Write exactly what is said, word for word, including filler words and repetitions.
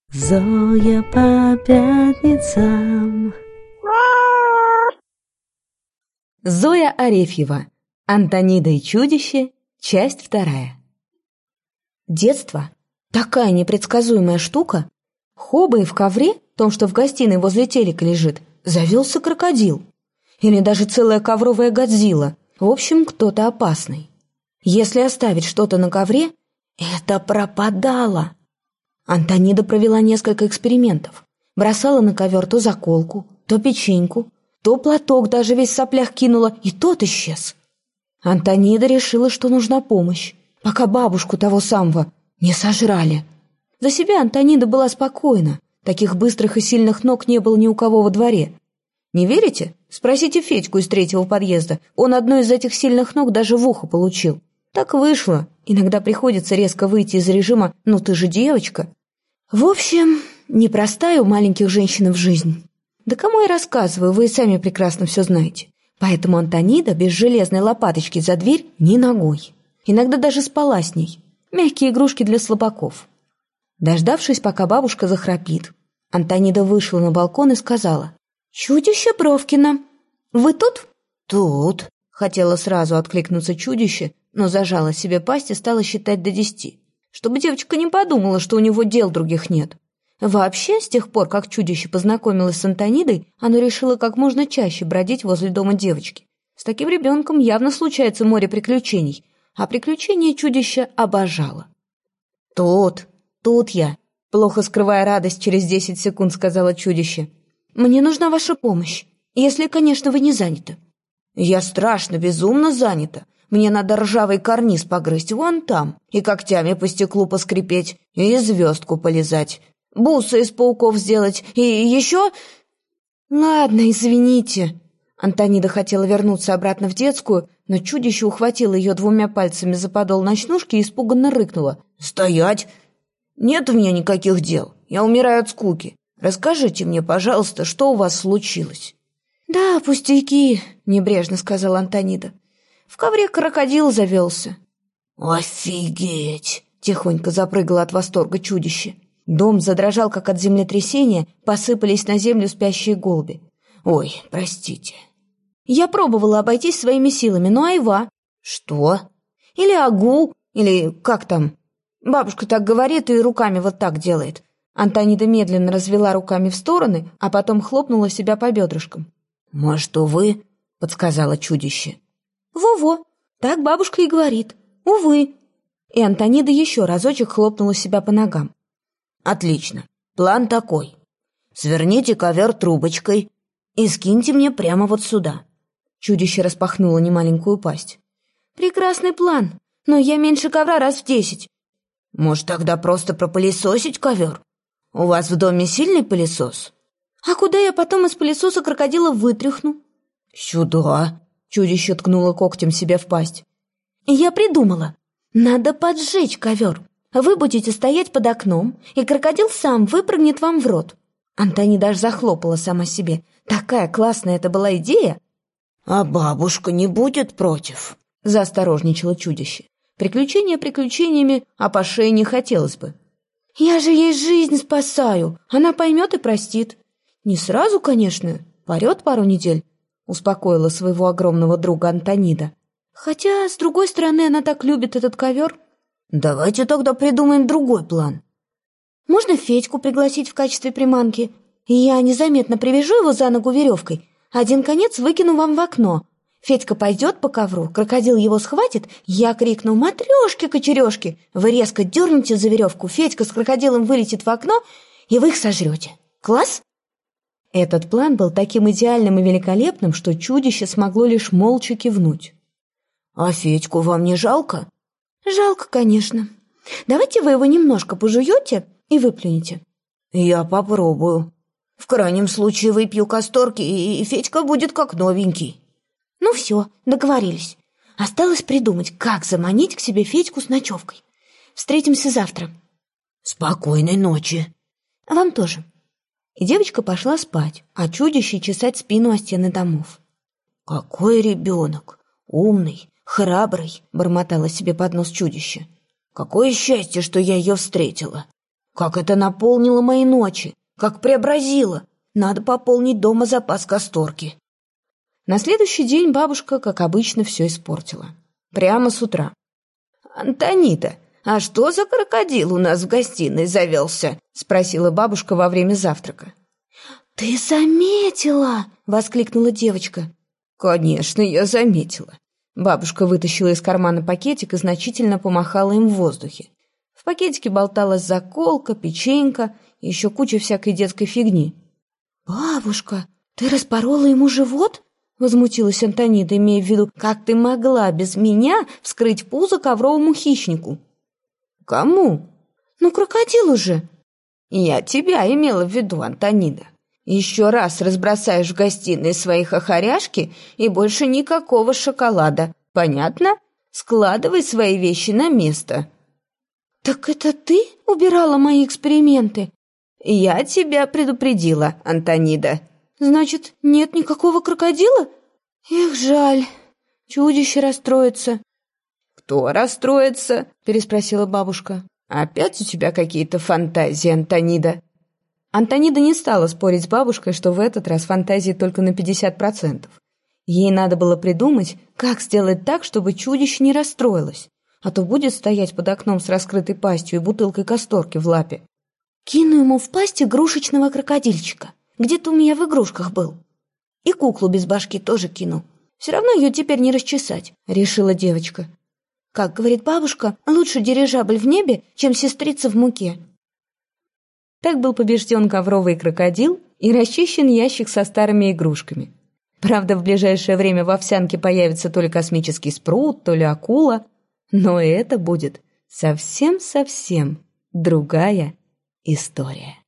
Зоя по пятницам. Зоя Арефьева. Антонида и чудище. Часть вторая. Детство – такая непредсказуемая штука. Хобой в ковре, том, что в гостиной возле телека лежит, завелся крокодил. Или даже целая ковровая Годзилла. В общем, кто-то опасный. Если оставить что-то на ковре, это пропадало. Антонида провела несколько экспериментов. Бросала на ковер то заколку, то печеньку, то платок даже весь в соплях кинула, и тот исчез. Антонида решила, что нужна помощь, пока бабушку того самого не сожрали. За себя Антонида была спокойна. Таких быстрых и сильных ног не было ни у кого во дворе. Не верите? Спросите Федьку из третьего подъезда. Он одну из этих сильных ног даже в ухо получил. Так вышло. Иногда приходится резко выйти из режима «ну ты же девочка». В общем, непростая у маленьких женщин в жизнь. Да кому я рассказываю, вы и сами прекрасно все знаете. Поэтому Антонида без железной лопаточки за дверь ни ногой. Иногда даже спала с ней. Мягкие игрушки для слабаков. Дождавшись, пока бабушка захрапит, Антонида вышла на балкон и сказала: «Чудище Бровкино, вы тут?» «Тут», — хотела сразу откликнуться чудище, но зажала себе пасть и стала считать до десяти, чтобы девочка не подумала, что у него дел других нет. Вообще, с тех пор, как чудище познакомилось с Антонидой, оно решило как можно чаще бродить возле дома девочки. С таким ребенком явно случается море приключений, а приключения чудище обожало. «Тут, тут я», — плохо скрывая радость, через десять секунд сказала чудище. «Мне нужна ваша помощь, если, конечно, вы не заняты». «Я страшно, безумно занята. Мне надо ржавый карниз погрызть вон там, и когтями по стеклу поскрипеть, и звездку полизать, бусы из пауков сделать, и еще...» «Ладно, извините». Антонида хотела вернуться обратно в детскую, но чудище ухватило ее двумя пальцами за подол ночнушки и испуганно рыкнуло. «Стоять! Нет у меня никаких дел, я умираю от скуки. Расскажите мне, пожалуйста, что у вас случилось?» «Да, пустяки», — небрежно сказала Антонида. «В ковре крокодил завелся». «Офигеть!» — тихонько запрыгало от восторга чудище. Дом задрожал, как от землетрясения, посыпались на землю спящие голуби. «Ой, простите». «Я пробовала обойтись своими силами, но айва». «Что?» «Или агу, или как там. Бабушка так говорит и руками вот так делает». Антонида медленно развела руками в стороны, а потом хлопнула себя по бедрышкам. «Может, увы?» — подсказала чудище. «Во-во, так бабушка и говорит. Увы». И Антонида еще разочек хлопнула себя по ногам. «Отлично. План такой. Сверните ковер трубочкой и скиньте мне прямо вот сюда». Чудище распахнуло немаленькую пасть. «Прекрасный план, но я меньше ковра раз в десять». «Может, тогда просто пропылесосить ковер? У вас в доме сильный пылесос?» «А куда я потом из пылесоса крокодила вытряхну?» «Сюда». Чудище ткнуло когтем себе в пасть. «Я придумала. Надо поджечь ковер. Вы будете стоять под окном, и крокодил сам выпрыгнет вам в рот». Антонида даже захлопала сама себе. Такая классная это была идея. «А бабушка не будет против?» — заосторожничало чудище. Приключения приключениями, а по шее не хотелось бы. «Я же ей жизнь спасаю. Она поймет и простит. Не сразу, конечно, порет пару недель», — успокоила своего огромного друга Антонида. «Хотя, с другой стороны, она так любит этот ковер». «Давайте тогда придумаем другой план». «Можно Федьку пригласить в качестве приманки? Я незаметно привяжу его за ногу веревкой, один конец выкину вам в окно. Федька пойдет по ковру, крокодил его схватит, я крикну «Матрешки-кочережки!» Вы резко дернете за веревку, Федька с крокодилом вылетит в окно, и вы их сожрете. Класс?» Этот план был таким идеальным и великолепным, что чудище смогло лишь молча кивнуть. «А Федьку вам не жалко?» «Жалко, конечно. Давайте вы его немножко пожуете и выплюнете». «Я попробую. В крайнем случае выпью касторки, и Федька будет как новенький». «Ну все, договорились. Осталось придумать, как заманить к себе Федьку с ночевкой. Встретимся завтра». «Спокойной ночи». «Вам тоже». И девочка пошла спать, а чудище чесать спину о стены домов. «Какой ребенок! Умный, храбрый!» — бормотало себе под нос чудище. «Какое счастье, что я ее встретила! Как это наполнило мои ночи, как преобразило. Надо пополнить дома запас касторки. На следующий день бабушка, как обычно, все испортила. Прямо с утра. «Антонита, а что за крокодил у нас в гостиной завелся?» — спросила бабушка во время завтрака. «Ты заметила?» — воскликнула девочка. «Конечно, я заметила». Бабушка вытащила из кармана пакетик и значительно помахала им в воздухе. В пакетике болталась заколка, печенька и еще куча всякой детской фигни. «Бабушка, ты распорола ему живот?» — возмутилась Антонида, имея в виду, как ты могла без меня вскрыть пузо ковровому хищнику. «Кому?» «Ну, крокодилу же». «Я тебя имела в виду, Антонида. Еще раз разбросаешь в гостиной свои хохоряшки и больше никакого шоколада. Понятно? Складывай свои вещи на место». «Так это ты убирала мои эксперименты?» «Я тебя предупредила, Антонида». «Значит, нет никакого крокодила? Эх, жаль. Чудище расстроится». «Кто расстроится?» — переспросила бабушка. «Опять у тебя какие-то фантазии, Антонида?» Антонида не стала спорить с бабушкой, что в этот раз фантазии только на пятьдесят процентов. Ей надо было придумать, как сделать так, чтобы чудище не расстроилось, а то будет стоять под окном с раскрытой пастью и бутылкой касторки в лапе. «Кину ему в пасть игрушечного крокодильчика. Где-то у меня в игрушках был. И куклу без башки тоже кину. Все равно ее теперь не расчесать», — решила девочка. «Как говорит бабушка, лучше дирижабль в небе, чем сестрица в муке». Так был побежден ковровый крокодил и расчищен ящик со старыми игрушками. Правда, в ближайшее время в овсянке появится то ли космический спрут, то ли акула, но это будет совсем-совсем другая история.